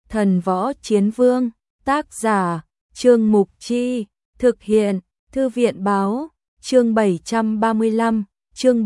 Thần Võ Chiến Vương, tác giả, Trương Mục Chi, thực hiện, Thư viện báo, chương 735, chương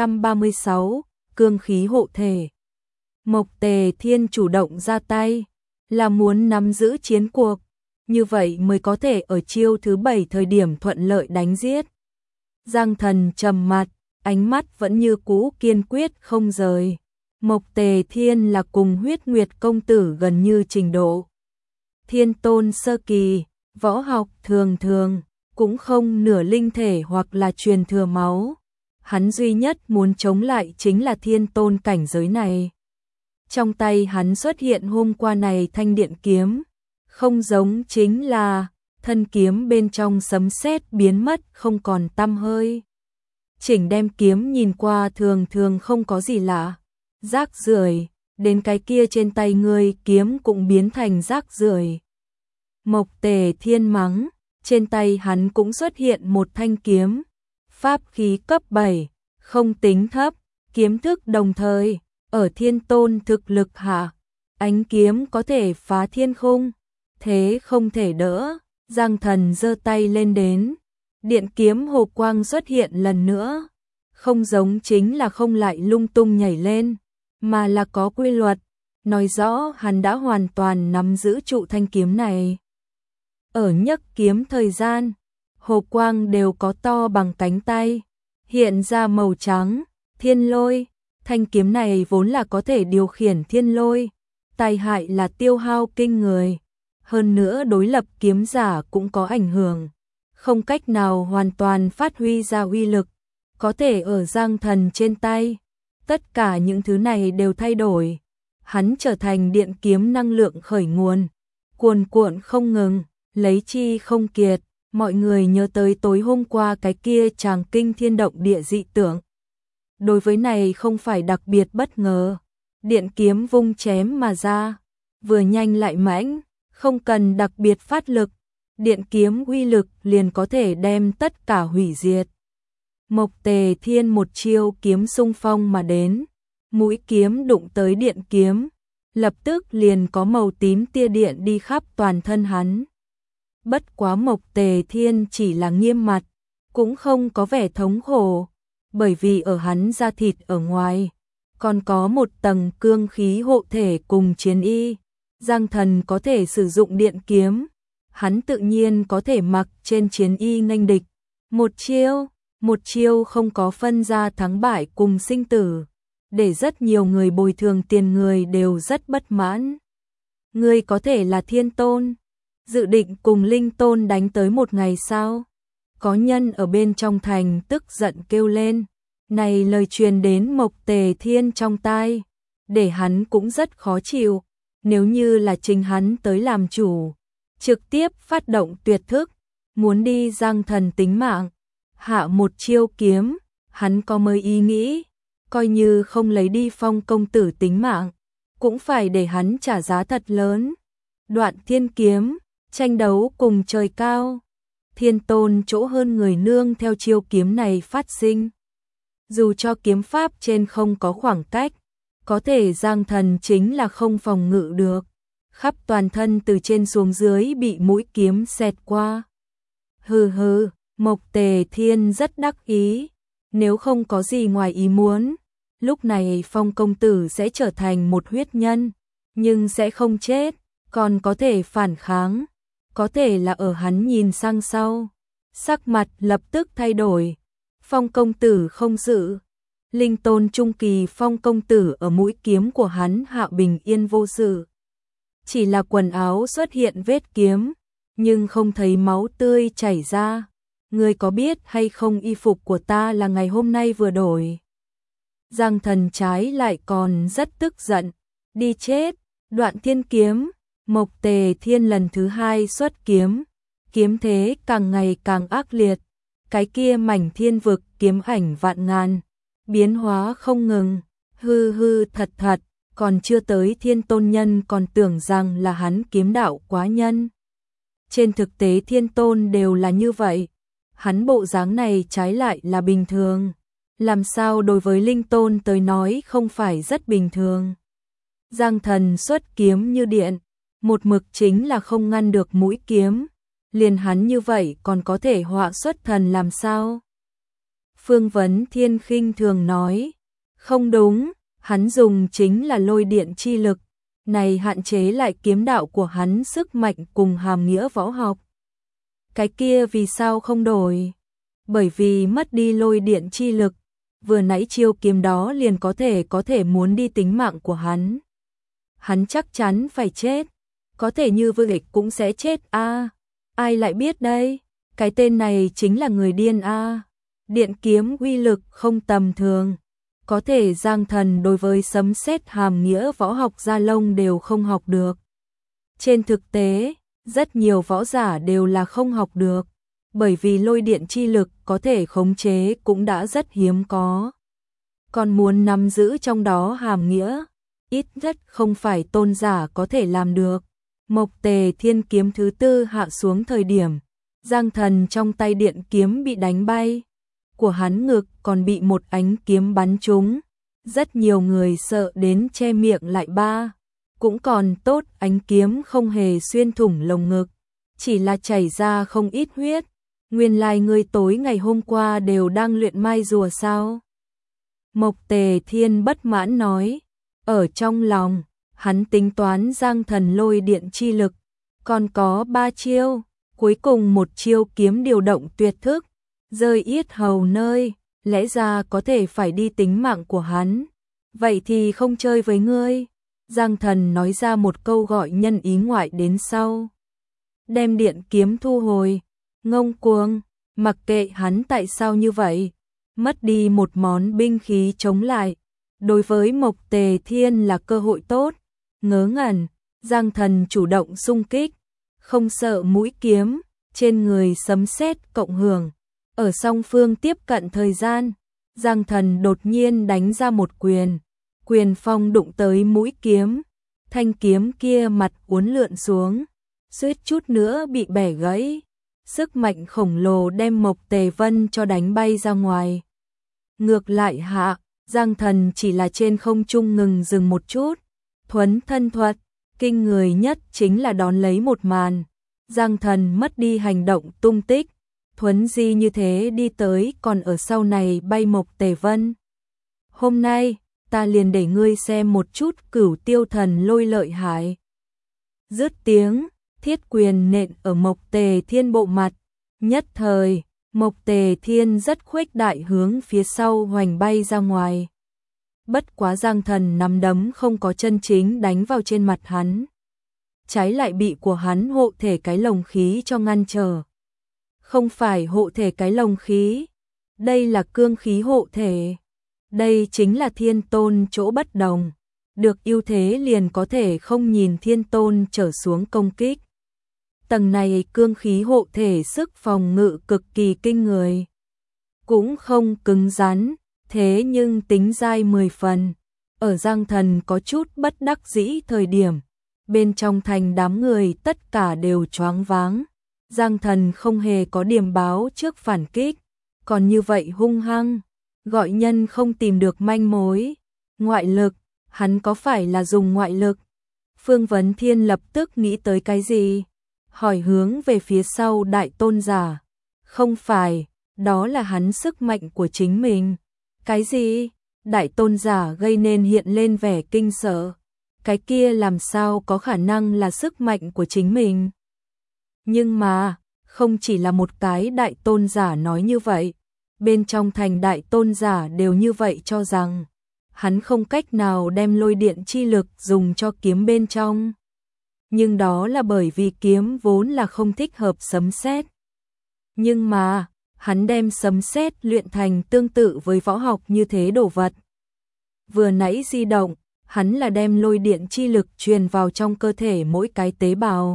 736, cương khí hộ thể. Mộc Tề Thiên chủ động ra tay, là muốn nắm giữ chiến cuộc, như vậy mới có thể ở chiêu thứ 7 thời điểm thuận lợi đánh giết. Giang Thần trầm mặt, ánh mắt vẫn như cũ kiên quyết không rời. Mộc Tề Thiên là cùng Huyết Nguyệt công tử gần như trình độ thiên tôn sơ kỳ, võ học thường thường, cũng không nửa linh thể hoặc là truyền thừa máu. Hắn duy nhất muốn chống lại chính là thiên tôn cảnh giới này. Trong tay hắn xuất hiện hôm qua này thanh điện kiếm, không giống chính là thân kiếm bên trong sấm sét biến mất không còn tăm hơi. Chỉnh đem kiếm nhìn qua thường thường không có gì lạ, rác rưởi, đến cái kia trên tay ngươi kiếm cũng biến thành rác rưởi. Mộc Tề Thiên mắng, trên tay hắn cũng xuất hiện một thanh kiếm, pháp khí cấp 7, không tính thấp, kiếm thức đồng thời, ở thiên tôn thực lực hạ, ánh kiếm có thể phá thiên khung, thế không thể đỡ. Giang Thần giơ tay lên đến, điện kiếm hồ quang xuất hiện lần nữa, không giống chính là không lại lung tung nhảy lên, mà là có quy luật, nói rõ hắn đã hoàn toàn nắm giữ trụ thanh kiếm này. Ở nhấc kiếm thời gian, hồ quang đều có to bằng cánh tay, hiện ra màu trắng, thiên lôi, thanh kiếm này vốn là có thể điều khiển thiên lôi, tai hại là tiêu hao kinh người, hơn nữa đối lập kiếm giả cũng có ảnh hưởng, không cách nào hoàn toàn phát huy ra uy lực, có thể ở Giang Thần trên tay. Tất cả những thứ này đều thay đổi, hắn trở thành điện kiếm năng lượng khởi nguồn, cuồn cuộn không ngừng, lấy chi không kiệt. Mọi người nhớ tới tối hôm qua cái kia tràng kinh thiên động địa dị tượng. Đối với này không phải đặc biệt bất ngờ, điện kiếm vung chém mà ra, vừa nhanh lại mãnh, không cần đặc biệt phát lực, điện kiếm uy lực liền có thể đem tất cả hủy diệt. Mộc Tề Thiên một chiêu kiếm xung phong mà đến, mũi kiếm đụng tới điện kiếm, lập tức liền có màu tím tia điện đi khắp toàn thân hắn. Bất quá Mộc Tề Thiên chỉ là nghiêm mặt, cũng không có vẻ thống khổ, bởi vì ở hắn da thịt ở ngoài, còn có một tầng cương khí hộ thể cùng chiến y. Giang Thần có thể sử dụng điện kiếm, hắn tự nhiên có thể mặc trên chiến y nghênh địch. Một chiêu không có phân ra thắng bại cùng sinh tử, để rất nhiều người bồi thường tiền người đều rất bất mãn. Ngươi có thể là thiên tôn, dự định cùng linh tôn đánh tới một ngày sao? Có nhân ở bên trong thành tức giận kêu lên, này lời truyền đến Mộc Tề Thiên trong tai, để hắn cũng rất khó chịu, nếu như là chính hắn tới làm chủ, trực tiếp phát động tuyệt thức, muốn đi Giang Thần tính mạng, hạ một chiêu kiếm, hắn có mới ý nghĩ, coi như không lấy đi Phong công tử tính mạng, cũng phải để hắn trả giá thật lớn. Đoạn thiên kiếm, tranh đấu cùng trời cao, thiên tôn chỗ hơn người nương theo chiêu kiếm này phát sinh. Dù cho kiếm pháp trên không có khoảng cách, có thể Giang Thần chính là không phòng ngự được, khắp toàn thân từ trên xuống dưới bị mũi kiếm xẹt qua. Hừ hừ, Mộc Tề Thiên rất đắc ý, nếu không có gì ngoài ý muốn, lúc này Phong công tử sẽ trở thành một huyết nhân, nhưng sẽ không chết, còn có thể phản kháng, có thể là ở hắn nhìn sang sau, sắc mặt lập tức thay đổi. Phong công tử không dự, linh tôn trung kỳ Phong công tử ở mũi kiếm của hắn hạ bình yên vô sự. Chỉ là quần áo xuất hiện vết kiếm, nhưng không thấy máu tươi chảy ra. Ngươi có biết hay không y phục của ta là ngày hôm nay vừa đổi? Giang Thần trái lại còn rất tức giận, đi chết. Đoạn thiên kiếm, Mộc Tề Thiên lần thứ hai xuất kiếm, kiếm thế càng ngày càng ác liệt, cái kia mảnh thiên vực kiếm ảnh vạn ngàn, biến hóa không ngừng, hư hư thật thật, còn chưa tới thiên tôn nhân còn tưởng rằng là hắn kiếm đạo quá nhân. Trên thực tế thiên tôn đều là như vậy, hắn bộ dáng này trái lại là bình thường, làm sao đối với linh tôn tới nói không phải rất bình thường. Giang Thần xuất kiếm như điện, một mực chính là không ngăn được mũi kiếm, liền hắn như vậy còn có thể họa xuất thần làm sao? Phương Vấn Thiên khinh thường nói, không đúng, hắn dùng chính là lôi điện chi lực, này hạn chế lại kiếm đạo của hắn sức mạnh cùng hàm nghĩa võ học. Cái kia vì sao không đổi? Bởi vì mất đi lôi điện chi lực, vừa nãy chiêu kiếm đó liền có thể muốn đi tính mạng của hắn. Hắn chắc chắn phải chết, có thể như Vương Lịch cũng sẽ chết a. Ai lại biết đây? Cái tên này chính là người điên a. Điện kiếm uy lực không tầm thường, có thể Giang Thần đối với sấm sét hàm nghĩa võ học gia lông đều không học được. Trên thực tế, rất nhiều võ giả đều là không học được, bởi vì lôi điện chi lực có thể khống chế cũng đã rất hiếm có. Còn muốn nắm giữ trong đó hàm nghĩa, ít nhất không phải tôn giả có thể làm được. Mộc Tề Thiên kiếm thứ tư hạ xuống thời điểm, Giang Thần trong tay điện kiếm bị đánh bay, của hắn ngực còn bị một ánh kiếm bắn trúng, rất nhiều người sợ đến che miệng lại ba. Cũng còn tốt ánh kiếm không hề xuyên thủng lồng ngực, chỉ là chảy ra không ít huyết. Nguyên lai ngươi tối ngày hôm qua đều đang luyện mai rùa sao? Mộc Tề Thiên bất mãn nói, ở trong lòng, hắn tính toán Giang Thần lôi điện chi lực, còn có 3 chiêu, cuối cùng một chiêu kiếm điều động tuyệt thức, rơi yết hầu nơi, lẽ ra có thể phải đi tính mạng của hắn. Vậy thì không chơi với ngươi. Giang Thần nói ra một câu gọi nhân ý ngoại đến sau. Đem điện kiếm thu hồi, ngông cuồng, mặc kệ hắn tại sao như vậy, mất đi một món binh khí chống lại. Đối với Mộc Tề Thiên là cơ hội tốt, ngớ ngẩn, Giang Thần chủ động xung kích, không sợ mũi kiếm, trên người sấm sét cộng hưởng. Ở song phương tiếp cận thời gian, Giang Thần đột nhiên đánh ra một quyền, quyền phong đụng tới mũi kiếm, thanh kiếm kia mặt uốn lượn xuống, suýt chút nữa bị bẻ gãy. Sức mạnh khổng lồ đem Mộc Tề Vân cho đánh bay ra ngoài. Ngược lại hạ, Giang Thần chỉ là trên không trung ngừng dừng một chút, thuấn thân thuật, kinh người nhất chính là đón lấy một màn. Giang Thần mất đi hành động tung tích, thuấn di như thế đi tới còn ở sau này bay Mộc Tề Vân. Hôm nay, ta liền để ngươi xem một chút Cửu Tiêu Thần lôi lợi hại. Dứt tiếng, thiết quyền nện ở Mộc Tề Thiên bộ mặt, nhất thời, Mộc Tề Thiên rất khuếch đại hướng phía sau hoành bay ra ngoài. Bất quá Giang Thần nắm đấm không có chân chính đánh vào trên mặt hắn, trái lại bị của hắn hộ thể cái lồng khí cho ngăn trở. Không phải hộ thể cái lồng khí, đây là cương khí hộ thể. Đây chính là Thiên Tôn chỗ bất đồng, được ưu thế liền có thể không nhìn Thiên Tôn trở xuống công kích. Tầng này cương khí hộ thể sức phòng ngự cực kỳ kinh người, cũng không cứng rắn, thế nhưng tính dai 10 phần. Ở Giang Thần có chút bất đắc dĩ thời điểm, bên trong thành đám người tất cả đều choáng váng. Giang Thần không hề có điểm báo trước phản kích, còn như vậy hung hăng, gọi nhân không tìm được manh mối. Ngoại lực, hắn có phải là dùng ngoại lực? Phương Vấn Thiên lập tức nghĩ tới cái gì? Hỏi hướng về phía sau đại tôn giả. Không phải, đó là hắn sức mạnh của chính mình. Cái gì? Đại tôn giả gây nên hiện lên vẻ kinh sợ. Cái kia làm sao có khả năng là sức mạnh của chính mình? Nhưng mà, không chỉ là một cái đại tôn giả nói như vậy. Bên trong thành đại tôn giả đều như vậy cho rằng hắn không cách nào đem lôi điện chi lực dùng cho kiếm bên trong. Nhưng đó là bởi vì kiếm vốn là không thích hợp sấm sét. Nhưng mà, hắn đem sấm sét luyện thành tương tự với võ học như thế đồ vật. Vừa nãy di động, hắn là đem lôi điện chi lực truyền vào trong cơ thể mỗi cái tế bào.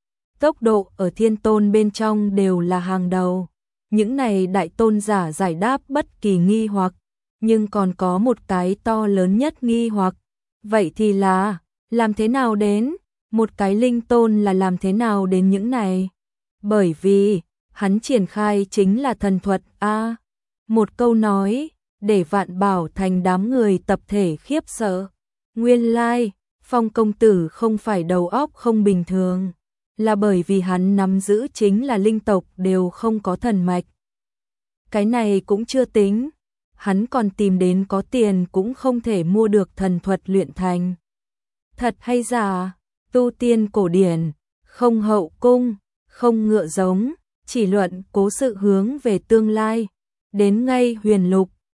Tốc độ ở Thiên Tôn bên trong đều là hàng đầu. Những này đại tôn giả giải đáp bất kỳ nghi hoặc, nhưng còn có một cái to lớn nhất nghi hoặc. Vậy thì là, làm thế nào đến? Một cái linh tôn là làm thế nào đến những này? Bởi vì, hắn triển khai chính là thần thuật A. Một câu nói, để Vạn Bảo thành đám người tập thể khiếp sợ. Nguyên lai, Phong công tử không phải đầu óc không bình thường, là bởi vì hắn nắm giữ chính là linh tộc đều không có thần mạch. Cái này cũng chưa tính, hắn còn tìm đến có tiền cũng không thể mua được thần thuật luyện thành. Thật hay giả, tu tiên cổ điển, không hậu cung, không ngựa giống, chỉ luận cố sự hướng về tương lai, đến ngay huyền lục,